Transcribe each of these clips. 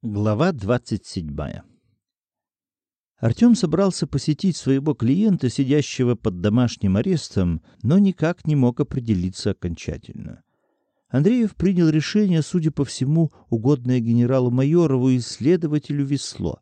Глава 27. Артем собрался посетить своего клиента, сидящего под домашним арестом, но никак не мог определиться окончательно. Андреев принял решение, судя по всему, угодное генералу Майорову и следователю Весло.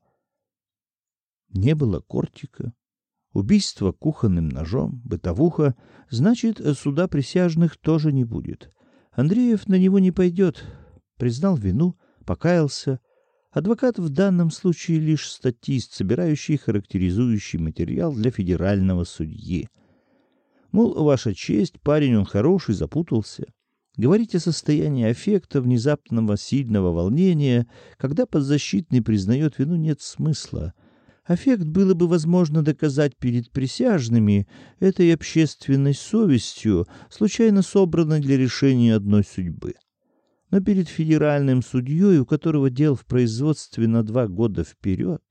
Не было Кортика. Убийство кухонным ножом, бытовуха, значит, суда присяжных тоже не будет. Андреев на него не пойдет. Признал вину, покаялся. Адвокат в данном случае лишь статист, собирающий характеризующий материал для федерального судьи. Мол, ваша честь, парень он хороший, запутался. Говорить о состоянии аффекта, внезапного сильного волнения, когда подзащитный признает вину, нет смысла. Аффект было бы возможно доказать перед присяжными, этой общественной совестью, случайно собранной для решения одной судьбы. Но перед федеральным судьей, у которого дел в производстве на 2 года вперед...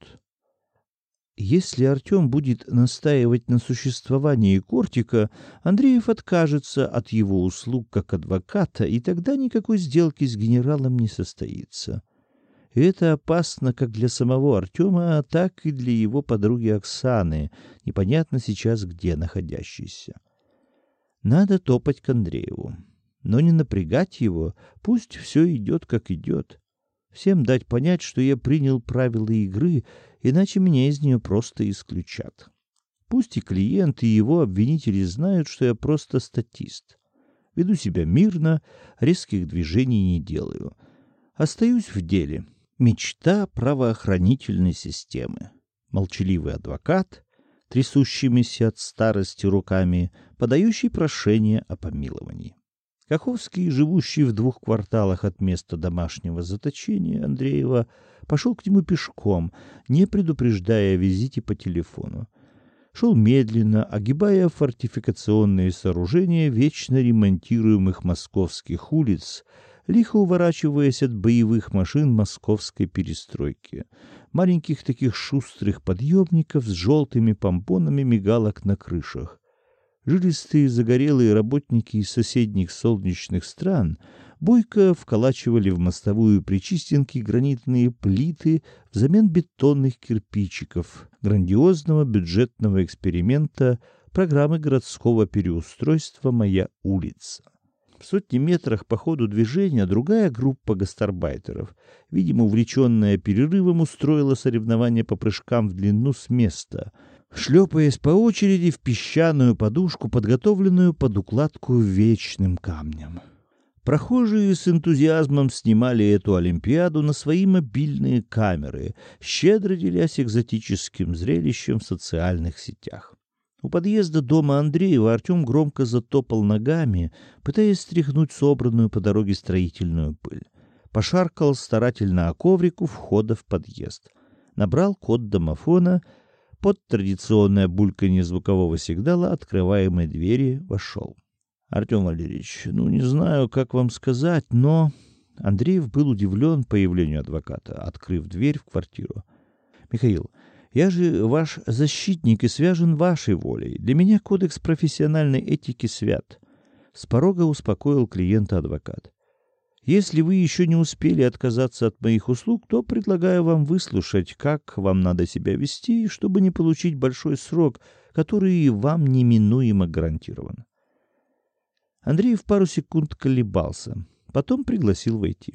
Если Артем будет настаивать на существовании Кортика, Андреев откажется от его услуг как адвоката, и тогда никакой сделки с генералом не состоится. И это опасно как для самого Артема, так и для его подруги Оксаны, непонятно сейчас где находящейся. Надо топать к Андрееву. Но не напрягать его, пусть все идет, как идет. Всем дать понять, что я принял правила игры, иначе меня из нее просто исключат. Пусть и клиент, и его обвинители знают, что я просто статист. Веду себя мирно, резких движений не делаю. Остаюсь в деле. Мечта правоохранительной системы. Молчаливый адвокат, трясущимися от старости руками, подающий прошение о помиловании. Каховский, живущий в 2 кварталах от места домашнего заточения Андреева, пошел к нему пешком, не предупреждая о визите по телефону. Шел медленно, огибая фортификационные сооружения вечно ремонтируемых московских улиц, лихо уворачиваясь от боевых машин московской перестройки, маленьких таких шустрых подъемников с желтыми помпонами мигалок на крышах. Жилистые загорелые работники из соседних солнечных стран бойко вколачивали в мостовую Причистенки гранитные плиты взамен бетонных кирпичиков грандиозного бюджетного эксперимента программы городского переустройства «Моя улица». В сотни метрах по ходу движения другая группа гастарбайтеров, видимо, увлеченная перерывом, устроила соревнования по прыжкам в длину с места, шлепаясь по очереди в песчаную подушку, подготовленную под укладку вечным камнем. Прохожие с энтузиазмом снимали эту олимпиаду на свои мобильные камеры, щедро делясь экзотическим зрелищем в социальных сетях. У подъезда дома Андреева Артем громко затопал ногами, пытаясь стряхнуть собранную по дороге строительную пыль. Пошаркал старательно о коврику входа в подъезд. Набрал код домофона. Под традиционное бульканье звукового сигнала открываемой двери вошел. Артем Валерьевич, не знаю, как вам сказать, но... Андреев был удивлен появлению адвоката, открыв дверь в квартиру. Михаил, я же ваш защитник и связан вашей волей. Для меня кодекс профессиональной этики свят. С порога успокоил клиента адвокат. Если вы еще не успели отказаться от моих услуг, то предлагаю вам выслушать, как вам надо себя вести, чтобы не получить большой срок, который вам неминуемо гарантирован. Андреев пару секунд колебался, потом пригласил войти.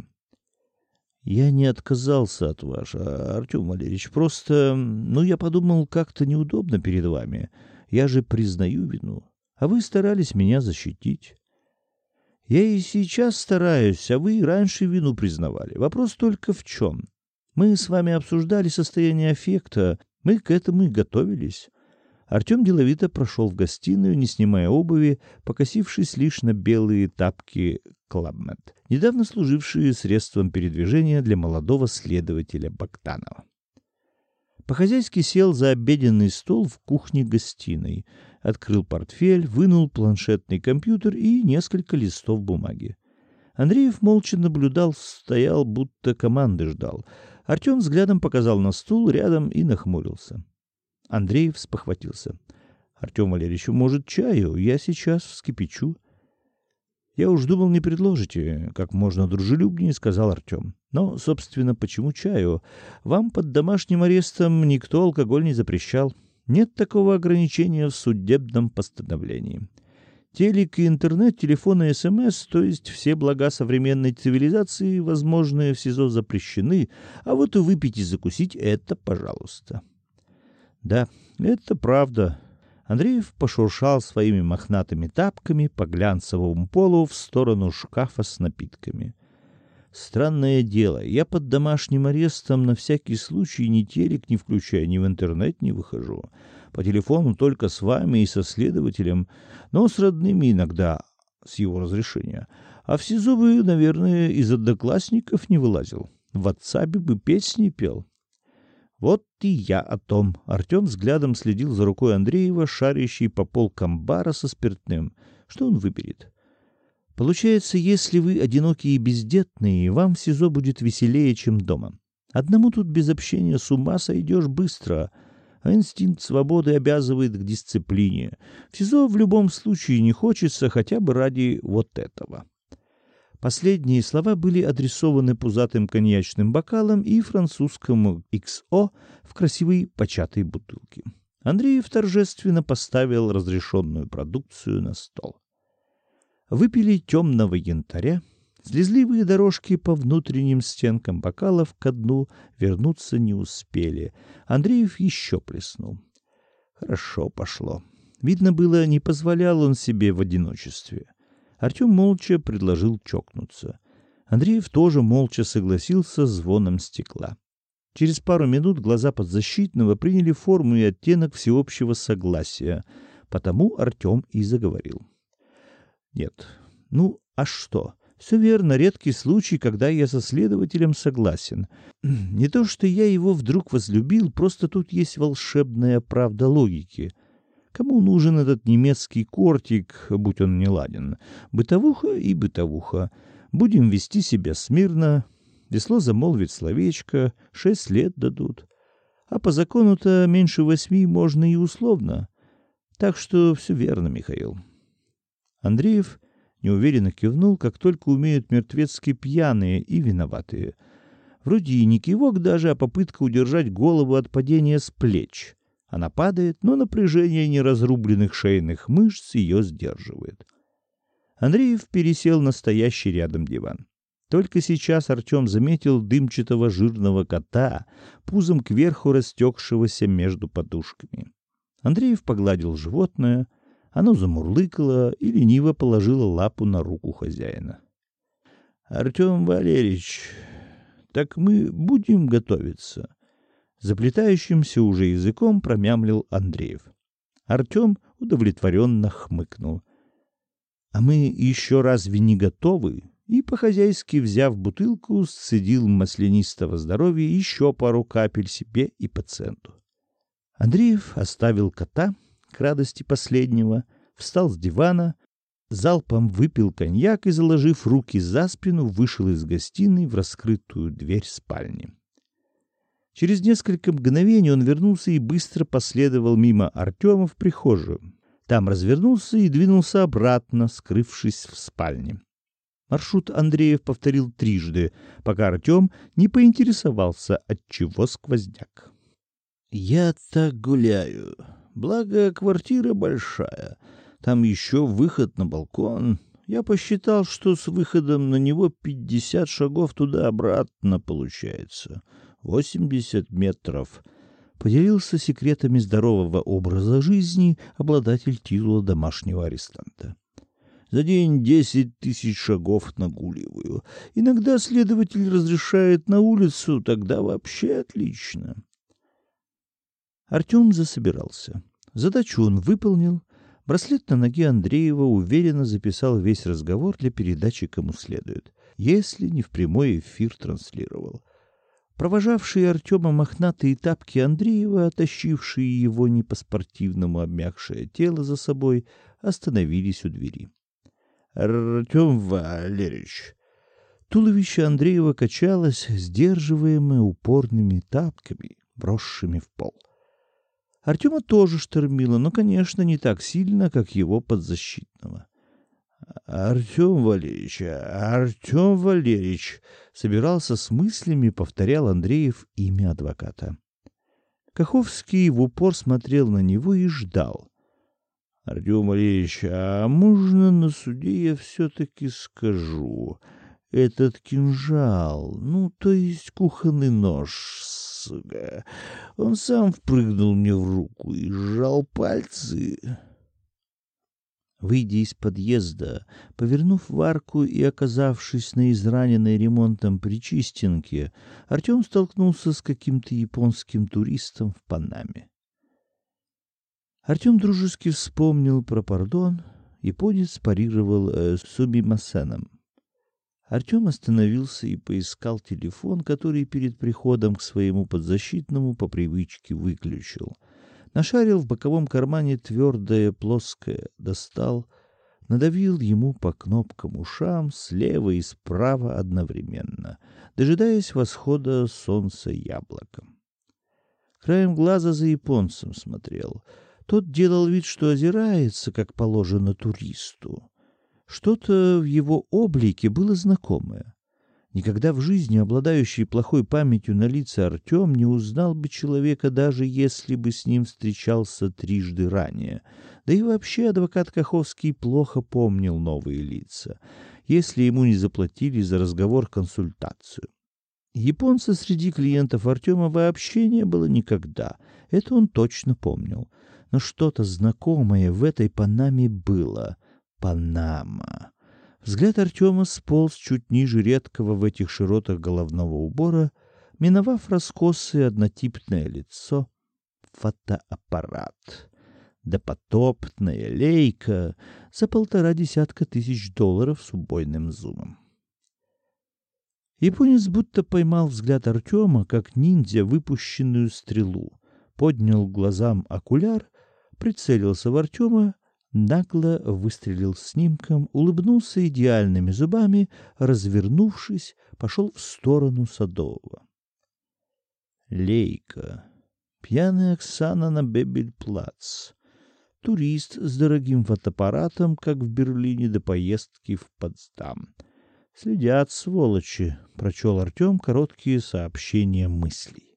Я не отказался от вас, Артем Валерьевич, просто, я подумал, как-то неудобно перед вами. Я же признаю вину, а вы старались меня защитить. Я и сейчас стараюсь, а вы и раньше вину признавали. Вопрос только в чем? Мы с вами обсуждали состояние аффекта, мы к этому и готовились. Артем деловито прошел в гостиную, не снимая обуви, покосившись лишь на белые тапки Clubmed, недавно служившие средством передвижения для молодого следователя Богданова. По-хозяйски сел за обеденный стол в кухне-гостиной, открыл портфель, вынул планшетный компьютер и несколько листов бумаги. Андреев молча наблюдал, стоял, будто команды ждал. Артем взглядом показал на стул рядом и нахмурился. Андреев спохватился. — Артем Валерьевич, может, чаю? Я сейчас вскипячу. Я уж думал, не предложите, как можно дружелюбнее, сказал Артем. Но, собственно, почему чаю? Вам под домашним арестом никто алкоголь не запрещал. Нет такого ограничения в судебном постановлении. Телек и интернет, телефон и СМС, то есть все блага современной цивилизации, возможные в СИЗО, запрещены, а вот и выпить и закусить — это пожалуйста. Да, это правда. Андреев пошуршал своими мохнатыми тапками по глянцевому полу в сторону шкафа с напитками. Странное дело, я под домашним арестом на всякий случай ни телек не включаю, ни в интернет не выхожу. По телефону только с вами и со следователем, но с родными иногда, с его разрешения. А в СИЗО бы, наверное, из одноклассников не вылазил. В WhatsApp бы песни пел. Вот и я о том. Артем взглядом следил за рукой Андреева, шарящей по полкам бара со спиртным. Что он выберет? Получается, если вы одинокие и бездетные, вам в СИЗО будет веселее, чем дома. Одному тут без общения с ума сойдешь быстро, а инстинкт свободы обязывает к дисциплине. В СИЗО в любом случае не хочется хотя бы ради вот этого. Последние слова были адресованы пузатым коньячным бокалом и французскому XO в красивой початой бутылке. Андреев торжественно поставил разрешенную продукцию на стол. Выпили темного янтаря, слезливые дорожки по внутренним стенкам бокалов ко дну вернуться не успели. Андреев еще плеснул. Хорошо пошло. Видно было, не позволял он себе в одиночестве. Артем молча предложил чокнуться. Андреев тоже молча согласился с звоном стекла. Через пару минут глаза подзащитного приняли форму и оттенок всеобщего согласия. Потому Артем и заговорил. Нет, ну а что? Все верно, редкий случай, когда я со следователем согласен. Не то, что я его вдруг возлюбил, просто тут есть волшебная правда логики. Кому нужен этот немецкий кортик, будь он не ладен? Бытовуха и бытовуха. Будем вести себя смирно. Весло замолвит словечко, 6 лет дадут. А по закону-то меньше 8 можно и условно. Так что все верно, Михаил. Андреев неуверенно кивнул, как только умеют мертвецки пьяные и виноватые. Вроде и не кивок даже, а попытка удержать голову от падения с плеч. Она падает, но напряжение неразрубленных шейных мышц ее сдерживает. Андреев пересел на стоящий рядом диван. Только сейчас Артем заметил дымчатого жирного кота, пузом кверху растекшегося между подушками. Андреев погладил животное. Оно замурлыкало и лениво положило лапу на руку хозяина. — Артем Валерьевич, так мы будем готовиться? Заплетающимся уже языком промямлил Андреев. Артем удовлетворенно хмыкнул. — А мы еще разве не готовы? И по-хозяйски, взяв бутылку, сцедил маслянистого здоровья еще пару капель себе и пациенту. Андреев оставил кота к радости последнего, встал с дивана, залпом выпил коньяк и, заложив руки за спину, вышел из гостиной в раскрытую дверь спальни. Через несколько мгновений он вернулся и быстро последовал мимо Артема в прихожую. Там развернулся и двинулся обратно, скрывшись в спальне. Маршрут Андреев повторил трижды, пока Артем не поинтересовался, отчего сквозняк. «Я так гуляю. Благо, квартира большая. Там еще выход на балкон. Я посчитал, что с выходом на него 50 шагов туда-обратно получается. 80 метров». Поделился секретами здорового образа жизни обладатель титула домашнего арестанта. «За день 10 тысяч шагов нагуливаю. Иногда следователь разрешает на улицу, тогда вообще отлично». Артем засобирался. Задачу он выполнил. Браслет на ноге Андреева уверенно записал весь разговор для передачи кому следует, если не в прямой эфир транслировал. Провожавшие Артема мохнатые тапки Андреева, тащившие его не по-спортивному обмякшее тело за собой, остановились у двери. «Артем Валерьевич!» Туловище Андреева качалось, сдерживаемое упорными тапками, брошенными в пол. Артема тоже штормило, но, конечно, не так сильно, как его подзащитного. Артем Валерьевич, Артем Валерьевич, собирался с мыслями, повторял Андреев имя адвоката. Каховский в упор смотрел на него и ждал. Артем Валерьевич, а можно на суде я все-таки скажу? Этот кинжал, ну, то есть кухонный нож, сука, он сам впрыгнул мне в руку и сжал пальцы. Выйдя из подъезда, повернув в арку и оказавшись на израненной ремонтом Причистенке, Артем столкнулся с каким-то японским туристом в Панаме. Артем дружески вспомнил про пардон, японец парировал сумимасеном. Артем остановился и поискал телефон, который перед приходом к своему подзащитному по привычке выключил. Нашарил в боковом кармане твердое, плоское, достал, надавил ему по кнопкам ушам слева и справа одновременно, дожидаясь восхода солнца яблоком. Краем глаза за японцем смотрел. Тот делал вид, что озирается, как положено туристу. Что-то в его облике было знакомое. Никогда в жизни обладающий плохой памятью на лица Артем не узнал бы человека, даже если бы с ним встречался трижды ранее. Да и вообще адвокат Каховский плохо помнил новые лица, если ему не заплатили за разговор-консультацию. Японца среди клиентов Артема вообще не было никогда, это он точно помнил. Но что-то знакомое в этой Панаме было. Панама. Взгляд Артема сполз чуть ниже редкого в этих широтах головного убора, миновав раскосое однотипное лицо. Фотоаппарат. Допотопная лейка за $1,5 тысяч с убойным зумом. Японец будто поймал взгляд Артема, как ниндзя выпущенную стрелу, поднял глазам окуляр, прицелился в Артема, нагло выстрелил снимком, улыбнулся идеальными зубами, развернувшись, пошел в сторону Садового. Лейка. Пьяная Оксана на Бебель-плац. Турист с дорогим фотоаппаратом, как в Берлине до поездки в Потсдам. Следят, сволочи, прочел Артем короткие сообщения мыслей.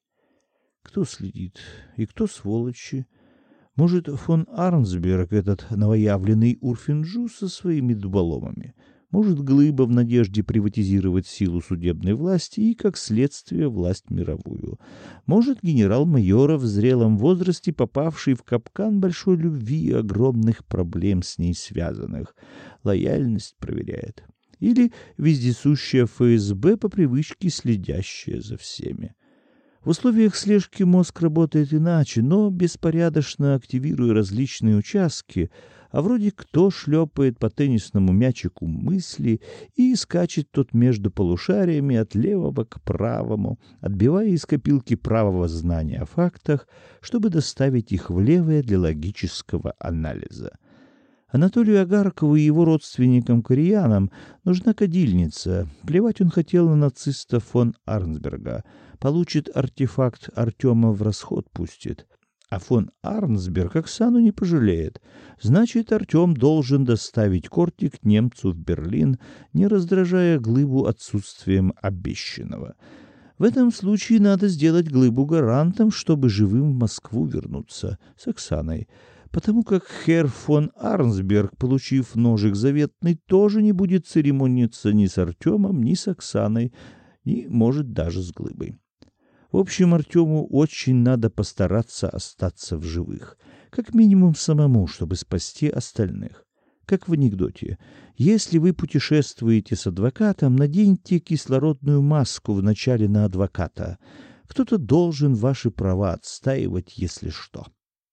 Кто следит и кто сволочи? Может, фон Арнсберг, этот новоявленный Урфинджу со своими дуболомами? Может, Глыба в надежде приватизировать силу судебной власти и, как следствие, власть мировую? Может, генерал-майор в зрелом возрасте, попавший в капкан большой любви и огромных проблем с ней связанных, лояльность проверяет? Или вездесущая ФСБ по привычке следящая за всеми? В условиях слежки мозг работает иначе, но беспорядочно активируя различные участки, а вроде кто шлепает по теннисному мячику мысли и скачет тот между полушариями от левого к правому, отбивая из копилки правого знания о фактах, чтобы доставить их в левое для логического анализа. Анатолию Агаркову и его родственникам-кореянам нужна кадильница. Плевать он хотел на нациста фон Арнсберга. Получит артефакт, Артема в расход пустит. А фон Арнсберг Оксану не пожалеет. Значит, Артем должен доставить кортик немцу в Берлин, не раздражая Глыбу отсутствием обещанного. В этом случае надо сделать Глыбу гарантом, чтобы живым в Москву вернуться с Оксаной. Потому как херр фон Арнсберг, получив ножик заветный, тоже не будет церемониться ни с Артемом, ни с Оксаной, ни, может, даже с Глыбой. В общем, Артему очень надо постараться остаться в живых. Как минимум самому, чтобы спасти остальных. Как в анекдоте. Если вы путешествуете с адвокатом, наденьте кислородную маску вначале на адвоката. Кто-то должен ваши права отстаивать, если что.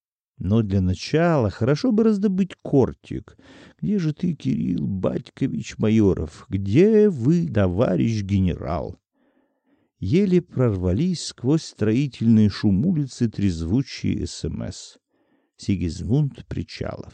Но для начала хорошо бы раздобыть кортик. Где же ты, Кирилл Батькович Майоров? Где вы, товарищ генерал? Еле прорвались сквозь строительный шум улицы трезвучие СМС. Сигизмунд Причалов.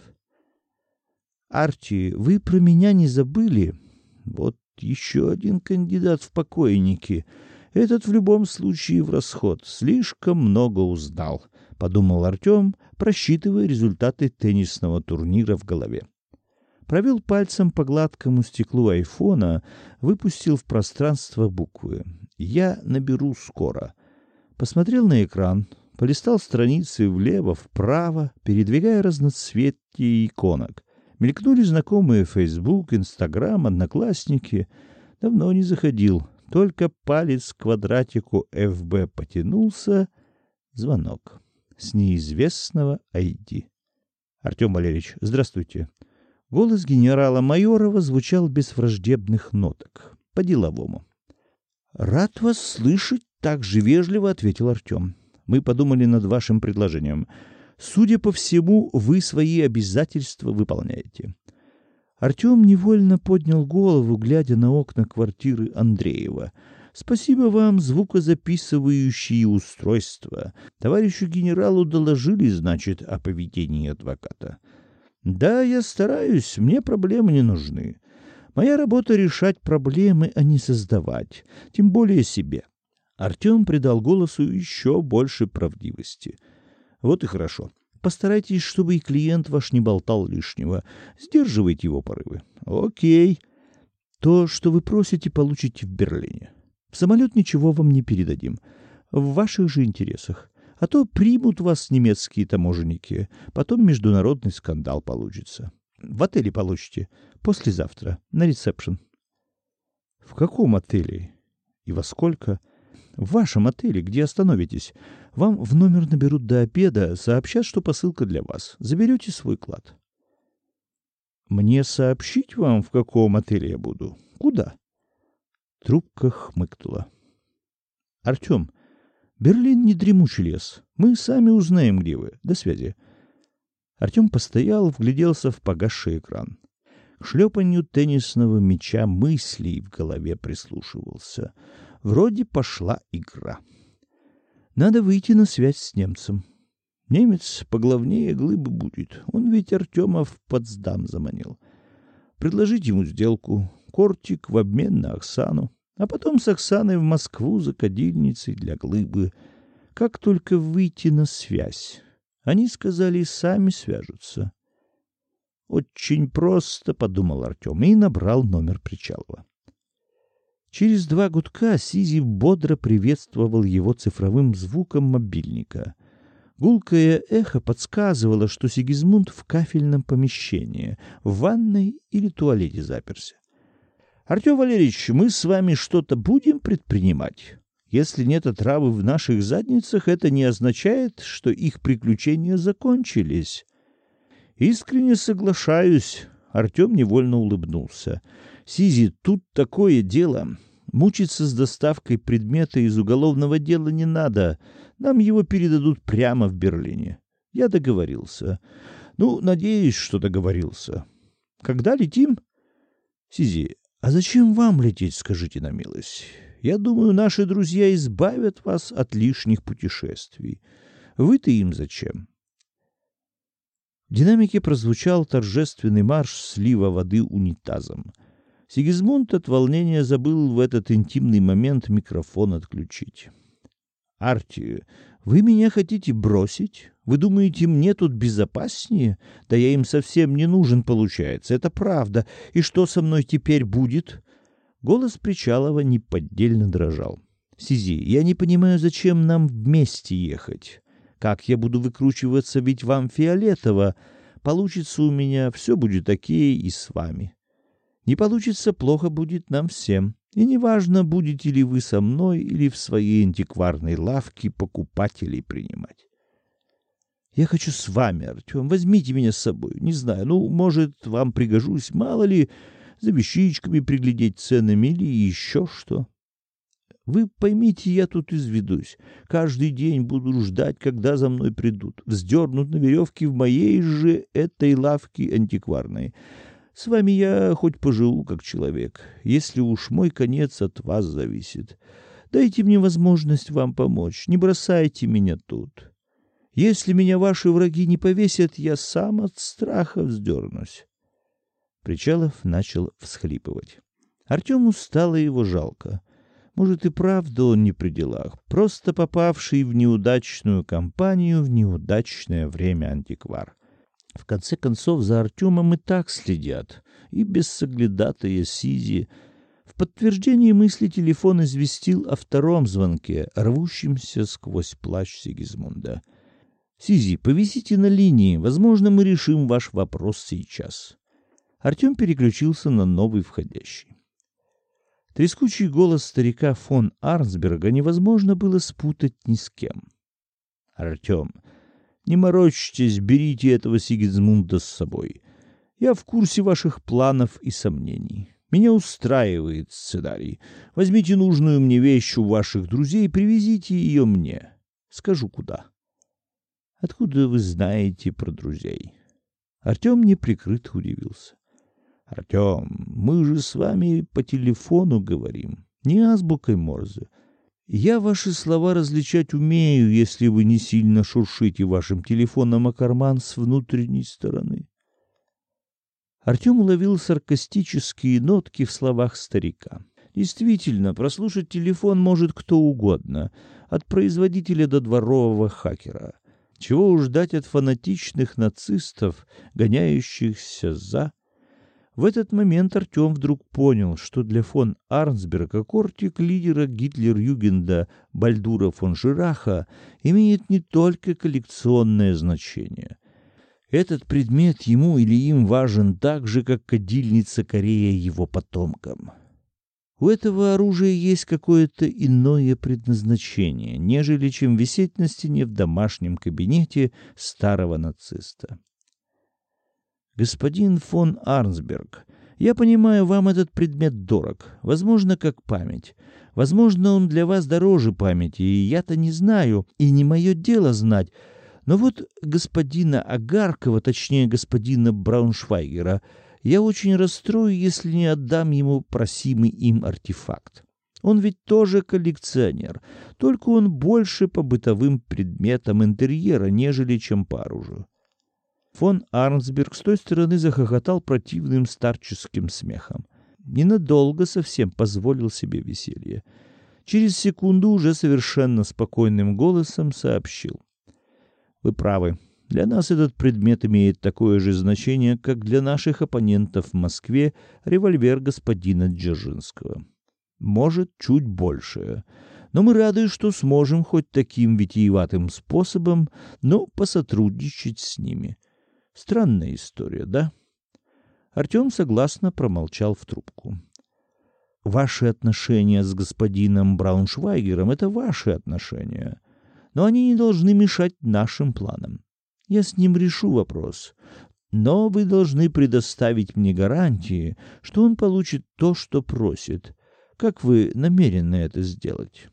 Арти, вы про меня не забыли? Вот еще один кандидат в покойники. Этот в любом случае в расход. Слишком много узнал, подумал Артем, просчитывая результаты теннисного турнира в голове. Провел пальцем по гладкому стеклу айфона, выпустил в пространство буквы. «Я наберу скоро». Посмотрел на экран, полистал страницы влево-вправо, передвигая разноцветие иконок. Мелькнули знакомые Facebook, Instagram, Одноклассники. Давно не заходил. Только палец к квадратику FB потянулся. Звонок. С неизвестного ID. «Артем Валерьевич, здравствуйте». Голос генерала Майорова звучал без враждебных ноток. По-деловому. «Рад вас слышать», — так же вежливо ответил Артем. «Мы подумали над вашим предложением. Судя по всему, вы свои обязательства выполняете». Артем невольно поднял голову, глядя на окна квартиры Андреева. «Спасибо вам, звукозаписывающие устройства. Товарищу генералу доложили, значит, о поведении адвоката». «Да, я стараюсь, мне проблемы не нужны. Моя работа — решать проблемы, а не создавать, тем более себе». Артем придал голосу еще больше правдивости. «Вот и хорошо. Постарайтесь, чтобы и клиент ваш не болтал лишнего. Сдерживайте его порывы». «Окей. То, что вы просите, получите в Берлине. В самолет ничего вам не передадим. В ваших же интересах. А то примут вас немецкие таможенники. Потом международный скандал получится. В отеле получите. Послезавтра. На ресепшн». «В каком отеле? И во сколько?» «В вашем отеле, где остановитесь. Вам в номер наберут до обеда, сообщат, что посылка для вас. Заберете свой клад». «Мне сообщить вам, в каком отеле я буду? Куда?» Трубка хмыкнула. «Артем, Берлин не дремучий лес. Мы сами узнаем, где вы. До связи». Артем постоял, вгляделся в погасший экран. К шлепанью теннисного мяча мыслей в голове прислушивался. Вроде пошла игра. Надо выйти на связь с немцем. Немец поглавнее глыбы будет. Он ведь Артема в Потсдам заманил. Предложить ему сделку. Кортик в обмен на Оксану. А потом с Оксаной в Москву за кадильницей для глыбы. Как только выйти на связь. Они сказали, сами свяжутся. «Очень просто», — подумал Артем и набрал номер Причалова. Через 2 гудка Сизи бодро приветствовал его цифровым звуком мобильника. Гулкое эхо подсказывало, что Сигизмунд в кафельном помещении, в ванной или туалете заперся. «Артем Валерьевич, мы с вами что-то будем предпринимать? Если нет отравы в наших задницах, это не означает, что их приключения закончились». «Искренне соглашаюсь», — Артем невольно улыбнулся. «Сизи, тут такое дело. Мучиться с доставкой предмета из уголовного дела не надо. Нам его передадут прямо в Берлине. Я договорился. Ну, надеюсь, что договорился. Когда летим?» «Сизи, а зачем вам лететь, скажите на милость? Я думаю, наши друзья избавят вас от лишних путешествий. Вы-то им зачем?» В динамике прозвучал торжественный марш слива воды унитазом. Сигизмунд от волнения забыл в этот интимный момент микрофон отключить. «Арти, вы меня хотите бросить? Вы думаете, мне тут безопаснее? Да я им совсем не нужен, получается. Это правда. И что со мной теперь будет?» Голос Причалова неподдельно дрожал. «Сизи, я не понимаю, зачем нам вместе ехать. Как я буду выкручиваться, ведь вам фиолетово. Получится у меня, все будет окей и с вами. Не получится, плохо будет нам всем. И неважно, будете ли вы со мной или в своей антикварной лавке покупателей принимать. Я хочу с вами, Артем, возьмите меня с собой. Не знаю, ну, может, вам пригожусь, мало ли, за вещичками приглядеть ценами или еще что. Вы поймите, я тут изведусь. Каждый день буду ждать, когда за мной придут. Вздернут на веревке в моей же этой лавке антикварной. С вами я хоть поживу как человек, если уж мой конец от вас зависит. Дайте мне возможность вам помочь, не бросайте меня тут. Если меня ваши враги не повесят, я сам от страха вздернусь». Причалов начал всхлипывать. Артему стало его жалко. Может, и правда он не при делах, просто попавший в неудачную компанию в неудачное время антиквар. В конце концов, за Артемом и так следят, и без соглядатая Сизи. В подтверждение мысли телефон известил о втором звонке, рвущемся сквозь плащ Сигизмунда. «Сизи, повисите на линии, возможно, мы решим ваш вопрос сейчас». Артем переключился на новый входящий. Трескучий голос старика фон Арнсберга невозможно было спутать ни с кем. «Артем, не морочьтесь, берите этого Сигизмунда с собой. Я в курсе ваших планов и сомнений. Меня устраивает сценарий. Возьмите нужную мне вещь у ваших друзей и привезите ее мне. Скажу, куда». «Откуда вы знаете про друзей?» Артем неприкрыто удивился. «Артем, мы же с вами по телефону говорим, не азбукой Морзе. Я ваши слова различать умею, если вы не сильно шуршите вашим телефоном о карман с внутренней стороны». Артем уловил саркастические нотки в словах старика. Действительно, прослушать телефон может кто угодно, от производителя до дворового хакера. Чего уж ждать от фанатичных нацистов, гоняющихся за... В этот момент Артем вдруг понял, что для фон Арнсберга кортик лидера Гитлер-Югенда Бальдура фон Жираха имеет не только коллекционное значение. Этот предмет ему или им важен так же, как кадильница Корея его потомкам. У этого оружия есть какое-то иное предназначение, нежели чем висеть на стене в домашнем кабинете старого нациста. «Господин фон Арнсберг, я понимаю, вам этот предмет дорог, возможно, как память. Возможно, он для вас дороже памяти, и я-то не знаю, и не мое дело знать. Но вот господина Агаркова, точнее, господина Брауншвайгера, я очень расстрою, если не отдам ему просимый им артефакт. Он ведь тоже коллекционер, только он больше по бытовым предметам интерьера, нежели чем по оружию». Фон Арнсберг с той стороны захохотал противным старческим смехом. Ненадолго совсем позволил себе веселье. Через секунду уже совершенно спокойным голосом сообщил: «Вы правы. Для нас этот предмет имеет такое же значение, как для наших оппонентов в Москве револьвер господина Дзержинского. Может, чуть больше. Но мы рады, что сможем хоть таким витиеватым способом, но посотрудничать с ними. Странная история, да?» Артем согласно промолчал в трубку. «Ваши отношения с господином Брауншвайгером — это ваши отношения, но они не должны мешать нашим планам. Я с ним решу вопрос, но вы должны предоставить мне гарантии, что он получит то, что просит. Как вы намерены это сделать?»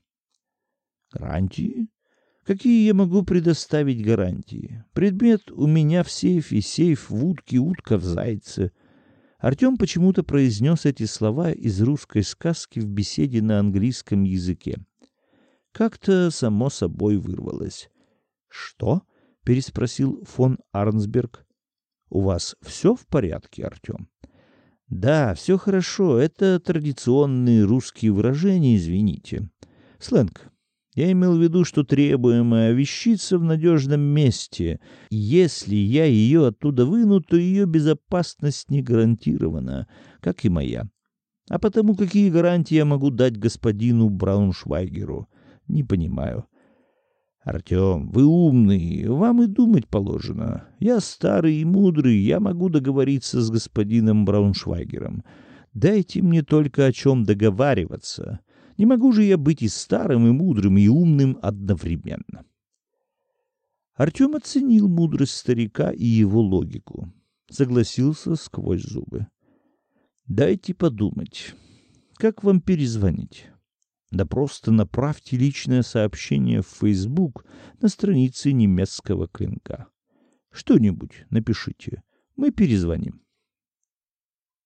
«Гарантии? Какие я могу предоставить гарантии? Предмет у меня в сейфе, сейф в утке, утка в зайце». Артем почему-то произнес эти слова из русской сказки в беседе на английском языке. Как-то само собой вырвалось. «Что?» — переспросил фон Арнсберг. «У вас все в порядке, Артем?» «Да, все хорошо. Это традиционные русские выражения, извините. Сленг. Я имел в виду, что требуемая вещица в надежном месте. Если я ее оттуда выну, то ее безопасность не гарантирована, как и моя. А потому какие гарантии я могу дать господину Брауншвайгеру? Не понимаю». «Артем, вы умный, вам и думать положено. Я старый и мудрый, я могу договориться с господином Брауншвайгером. Дайте мне только о чем договариваться. Не могу же я быть и старым, и мудрым, и умным одновременно». Артем оценил мудрость старика и его логику. Согласился сквозь зубы. «Дайте подумать. Как вам перезвонить?» «Да просто направьте личное сообщение в Facebook на странице немецкого клинка. Что-нибудь напишите. Мы перезвоним».